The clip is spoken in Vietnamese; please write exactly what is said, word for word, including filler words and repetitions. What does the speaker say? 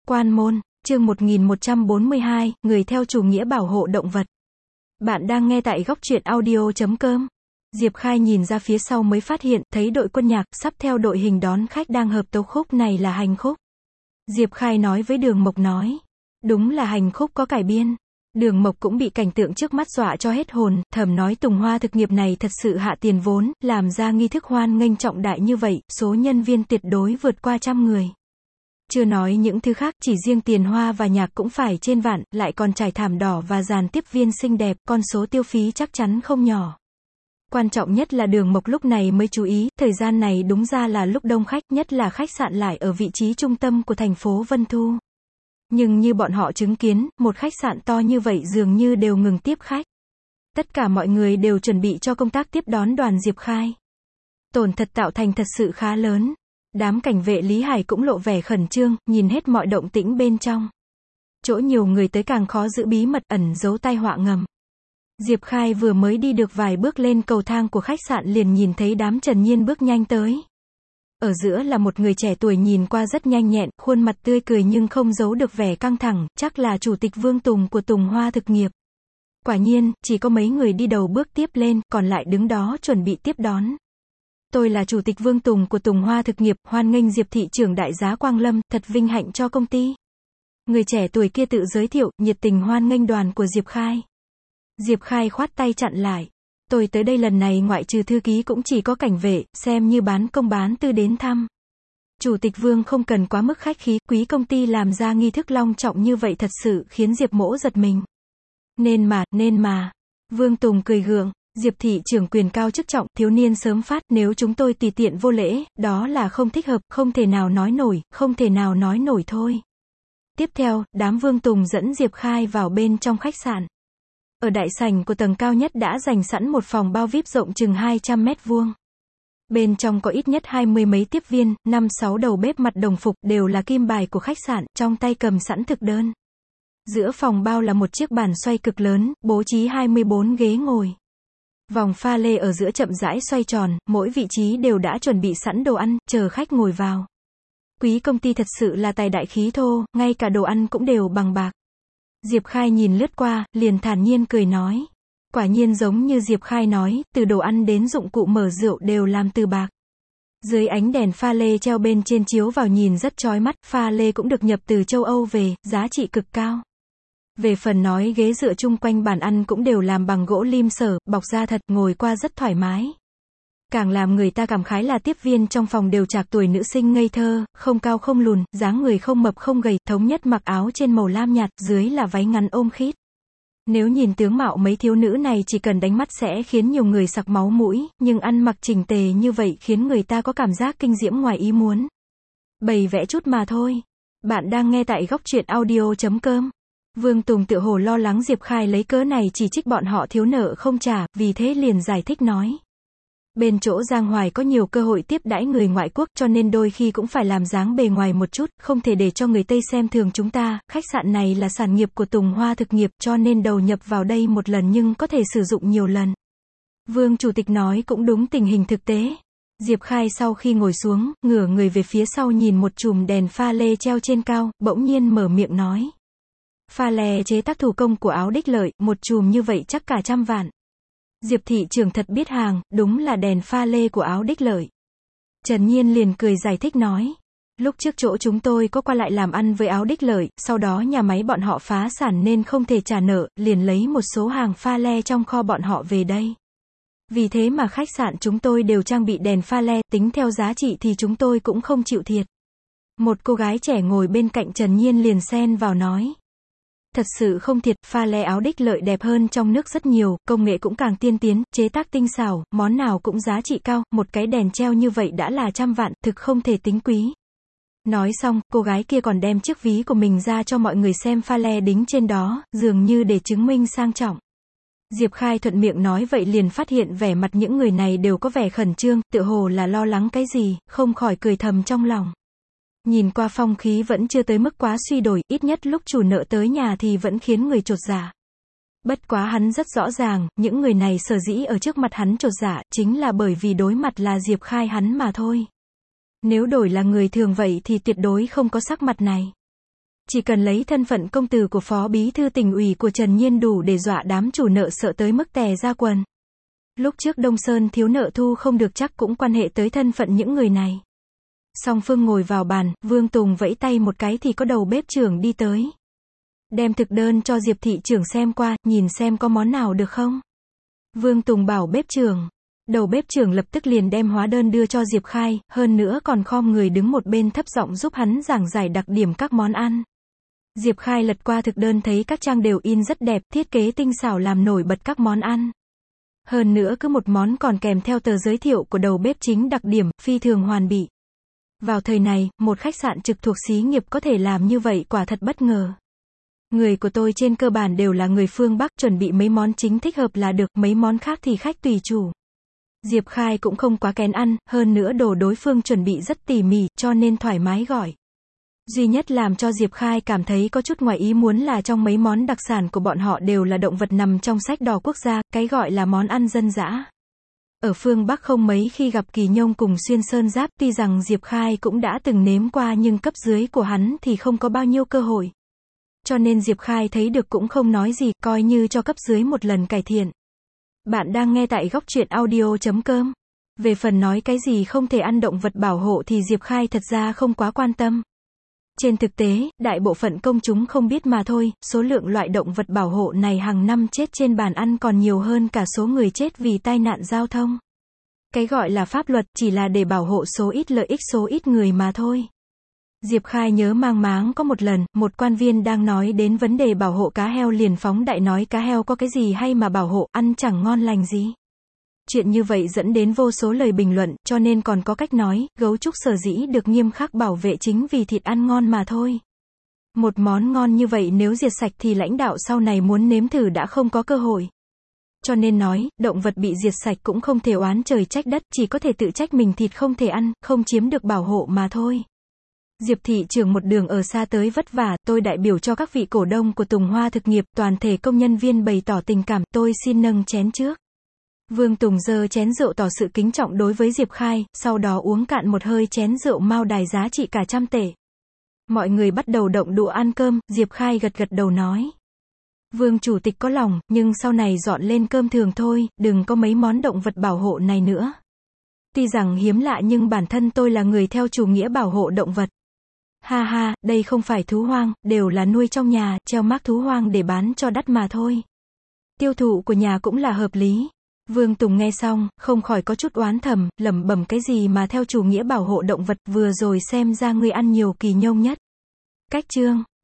Quan môn, chương một nghìn một trăm bốn mươi hai, người theo chủ nghĩa bảo hộ động vật. Bạn đang nghe tại góc truyện audio chấm com. Diệp Khai nhìn ra phía sau mới phát hiện, thấy đội quân nhạc, sắp theo đội hình đón khách đang hợp tấu khúc này là hành khúc. Diệp Khai nói với Đường Mộc nói. Đúng là hành khúc có cải biên. Đường Mộc cũng bị cảnh tượng trước mắt dọa cho hết hồn, thầm nói Tùng Hoa thực nghiệp này thật sự hạ tiền vốn, làm ra nghi thức hoan nghênh trọng đại như vậy, số nhân viên tuyệt đối vượt qua trăm người. Chưa nói những thứ khác, chỉ riêng tiền hoa và nhạc cũng phải trên vạn, lại còn trải thảm đỏ và dàn tiếp viên xinh đẹp, con số tiêu phí chắc chắn không nhỏ. Quan trọng nhất là Đường Mộc lúc này mới chú ý, thời gian này đúng ra là lúc đông khách, nhất là khách sạn lại ở vị trí trung tâm của thành phố Vân Thu. Nhưng như bọn họ chứng kiến, một khách sạn to như vậy dường như đều ngừng tiếp khách. Tất cả mọi người đều chuẩn bị cho công tác tiếp đón đoàn Diệp Khai. Tổn thất tạo thành thật sự khá lớn. Đám cảnh vệ Lý Hải cũng lộ vẻ khẩn trương, nhìn hết mọi động tĩnh bên trong. Chỗ nhiều người tới càng khó giữ bí mật, ẩn giấu tai họa ngầm. Diệp Khai vừa mới đi được vài bước lên cầu thang của khách sạn liền nhìn thấy đám Trần Nhiên bước nhanh tới. Ở giữa là một người trẻ tuổi nhìn qua rất nhanh nhẹn, khuôn mặt tươi cười nhưng không giấu được vẻ căng thẳng, chắc là chủ tịch Vương Tùng của Tùng Hoa thực nghiệp. Quả nhiên, chỉ có mấy người đi đầu bước tiếp lên, còn lại đứng đó chuẩn bị tiếp đón. Tôi là chủ tịch Vương Tùng của Tùng Hoa thực nghiệp, hoan nghênh Diệp thị trưởng đại giá Quang Lâm, thật vinh hạnh cho công ty. Người trẻ tuổi kia tự giới thiệu, nhiệt tình hoan nghênh đoàn của Diệp Khai. Diệp Khai khoát tay chặn lại. Tôi tới đây lần này ngoại trừ thư ký cũng chỉ có cảnh vệ, xem như bán công bán tư đến thăm. Chủ tịch Vương không cần quá mức khách khí, quý công ty làm ra nghi thức long trọng như vậy thật sự khiến Diệp Mỗ giật mình. Nên mà, nên mà. Vương Tùng cười gượng, Diệp thị trưởng quyền cao chức trọng, thiếu niên sớm phát, nếu chúng tôi tùy tiện vô lễ, đó là không thích hợp, không thể nào nói nổi, không thể nào nói nổi thôi. Tiếp theo, đám Vương Tùng dẫn Diệp Khai vào bên trong khách sạn. Ở đại sảnh của tầng cao nhất đã dành sẵn một phòng bao vi ai pi rộng chừng hai trăm mét vuông. Bên trong có ít nhất hai mươi mấy tiếp viên, năm sáu đầu bếp mặt đồng phục, đều là kim bài của khách sạn, trong tay cầm sẵn thực đơn. Giữa phòng bao là một chiếc bàn xoay cực lớn, bố trí hai mươi bốn ghế ngồi. Vòng pha lê ở giữa chậm rãi xoay tròn, mỗi vị trí đều đã chuẩn bị sẵn đồ ăn, chờ khách ngồi vào. Quý công ty thật sự là tài đại khí thô, ngay cả đồ ăn cũng đều bằng bạc. Diệp Khai nhìn lướt qua, liền thản nhiên cười nói. Quả nhiên giống như Diệp Khai nói, từ đồ ăn đến dụng cụ mở rượu đều làm từ bạc. Dưới ánh đèn pha lê treo bên trên chiếu vào nhìn rất chói mắt, pha lê cũng được nhập từ châu Âu về, giá trị cực cao. Về phần nói ghế dựa chung quanh bàn ăn cũng đều làm bằng gỗ lim sở, bọc da thật, ngồi qua rất thoải mái. Càng làm người ta cảm khái là tiếp viên trong phòng đều trạc tuổi nữ sinh ngây thơ, không cao không lùn, dáng người không mập không gầy, thống nhất mặc áo trên màu lam nhạt, dưới là váy ngắn ôm khít. Nếu nhìn tướng mạo mấy thiếu nữ này chỉ cần đánh mắt sẽ khiến nhiều người sặc máu mũi, nhưng ăn mặc chỉnh tề như vậy khiến người ta có cảm giác kinh diễm ngoài ý muốn. Bày vẽ chút mà thôi. Bạn đang nghe tại góc truyện audio chấm com. Vương Tùng tựa hồ lo lắng Diệp Khai lấy cớ này chỉ trích bọn họ thiếu nợ không trả, vì thế liền giải thích nói. Bên chỗ Giang Hoài có nhiều cơ hội tiếp đãi người ngoại quốc cho nên đôi khi cũng phải làm dáng bề ngoài một chút, không thể để cho người Tây xem thường chúng ta, khách sạn này là sản nghiệp của Tùng Hoa thực nghiệp cho nên đầu nhập vào đây một lần nhưng có thể sử dụng nhiều lần. Vương Chủ tịch nói cũng đúng tình hình thực tế. Diệp Khai sau khi ngồi xuống, ngửa người về phía sau nhìn một chùm đèn pha lê treo trên cao, bỗng nhiên mở miệng nói. Pha lè chế tác thủ công của Áo Đích Lợi, một chùm như vậy chắc cả trăm vạn. Diệp thị trưởng thật biết hàng, đúng là đèn pha lê của Áo Đích Lợi. Trần Nhiên liền cười giải thích nói. Lúc trước chỗ chúng tôi có qua lại làm ăn với Áo Đích Lợi, sau đó nhà máy bọn họ phá sản nên không thể trả nợ, liền lấy một số hàng pha le trong kho bọn họ về đây. Vì thế mà khách sạn chúng tôi đều trang bị đèn pha le, tính theo giá trị thì chúng tôi cũng không chịu thiệt. Một cô gái trẻ ngồi bên cạnh Trần Nhiên liền xen vào nói. Thật sự không thiệt, pha le Áo Đích Lợi đẹp hơn trong nước rất nhiều, công nghệ cũng càng tiên tiến, chế tác tinh xảo, món nào cũng giá trị cao, một cái đèn treo như vậy đã là trăm vạn, thực không thể tính quý. Nói xong, cô gái kia còn đem chiếc ví của mình ra cho mọi người xem pha le đính trên đó, dường như để chứng minh sang trọng. Diệp Khai thuận miệng nói vậy liền phát hiện vẻ mặt những người này đều có vẻ khẩn trương, tựa hồ là lo lắng cái gì, không khỏi cười thầm trong lòng. Nhìn qua phong khí vẫn chưa tới mức quá suy đổi, ít nhất lúc chủ nợ tới nhà thì vẫn khiến người chột dạ. Bất quá hắn rất rõ ràng, những người này sở dĩ ở trước mặt hắn chột dạ, chính là bởi vì đối mặt là Diệp Khai hắn mà thôi. Nếu đổi là người thường vậy thì tuyệt đối không có sắc mặt này. Chỉ cần lấy thân phận công tử của phó bí thư tỉnh ủy của Trần Nhiên đủ để dọa đám chủ nợ sợ tới mức tè ra quần. Lúc trước Đông Sơn thiếu nợ thu không được chắc cũng quan hệ tới thân phận những người này. Song phương ngồi vào bàn, Vương Tùng vẫy tay một cái thì có đầu bếp trưởng đi tới. Đem thực đơn cho Diệp thị trưởng xem qua, nhìn xem có món nào được không. Vương Tùng bảo bếp trưởng. Đầu bếp trưởng lập tức liền đem hóa đơn đưa cho Diệp Khai, hơn nữa còn khom người đứng một bên thấp giọng giúp hắn giảng giải đặc điểm các món ăn. Diệp Khai lật qua thực đơn thấy các trang đều in rất đẹp, thiết kế tinh xảo làm nổi bật các món ăn. Hơn nữa cứ một món còn kèm theo tờ giới thiệu của đầu bếp chính đặc điểm, phi thường hoàn bị. Vào thời này, một khách sạn trực thuộc xí nghiệp có thể làm như vậy quả thật bất ngờ. Người của tôi trên cơ bản đều là người phương Bắc, chuẩn bị mấy món chính thích hợp là được, mấy món khác thì khách tùy chủ. Diệp Khai cũng không quá kén ăn, hơn nữa đồ đối phương chuẩn bị rất tỉ mỉ, cho nên thoải mái gọi. Duy nhất làm cho Diệp Khai cảm thấy có chút ngoài ý muốn là trong mấy món đặc sản của bọn họ đều là động vật nằm trong sách đỏ quốc gia, cái gọi là món ăn dân dã. Ở phương Bắc không mấy khi gặp kỳ nhông cùng xuyên sơn giáp, tuy rằng Diệp Khai cũng đã từng nếm qua nhưng cấp dưới của hắn thì không có bao nhiêu cơ hội. Cho nên Diệp Khai thấy được cũng không nói gì, coi như cho cấp dưới một lần cải thiện. Bạn đang nghe tại góc truyện audio chấm com. Về phần nói cái gì không thể ăn động vật bảo hộ thì Diệp Khai thật ra không quá quan tâm. Trên thực tế, đại bộ phận công chúng không biết mà thôi, số lượng loại động vật bảo hộ này hàng năm chết trên bàn ăn còn nhiều hơn cả số người chết vì tai nạn giao thông. Cái gọi là pháp luật chỉ là để bảo hộ số ít lợi ích số ít người mà thôi. Diệp Khai nhớ mang máng có một lần, một quan viên đang nói đến vấn đề bảo hộ cá heo liền phóng đại nói cá heo có cái gì hay mà bảo hộ, ăn chẳng ngon lành gì. Chuyện như vậy dẫn đến vô số lời bình luận, cho nên còn có cách nói, gấu trúc sở dĩ được nghiêm khắc bảo vệ chính vì thịt ăn ngon mà thôi. Một món ngon như vậy nếu diệt sạch thì lãnh đạo sau này muốn nếm thử đã không có cơ hội. Cho nên nói, động vật bị diệt sạch cũng không thể oán trời trách đất, chỉ có thể tự trách mình thịt không thể ăn, không chiếm được bảo hộ mà thôi. Diệp thị trưởng một đường ở xa tới vất vả, tôi đại biểu cho các vị cổ đông của Tùng Hoa thực nghiệp, toàn thể công nhân viên bày tỏ tình cảm, tôi xin nâng chén trước. Vương Tùng giơ chén rượu tỏ sự kính trọng đối với Diệp Khai, sau đó uống cạn một hơi chén rượu Mao Đài giá trị cả trăm tệ. Mọi người bắt đầu động đũa ăn cơm, Diệp Khai gật gật đầu nói. Vương chủ tịch có lòng, nhưng sau này dọn lên cơm thường thôi, đừng có mấy món động vật bảo hộ này nữa. Tuy rằng hiếm lạ nhưng bản thân tôi là người theo chủ nghĩa bảo hộ động vật. Ha ha, đây không phải thú hoang, đều là nuôi trong nhà, treo mác thú hoang để bán cho đắt mà thôi. Tiêu thụ của nhà cũng là hợp lý. Vương Tùng nghe xong, không khỏi có chút oán thầm, lẩm bẩm cái gì mà theo chủ nghĩa bảo hộ động vật, vừa rồi xem ra ngươi ăn nhiều kỳ nhông nhất. Cách chương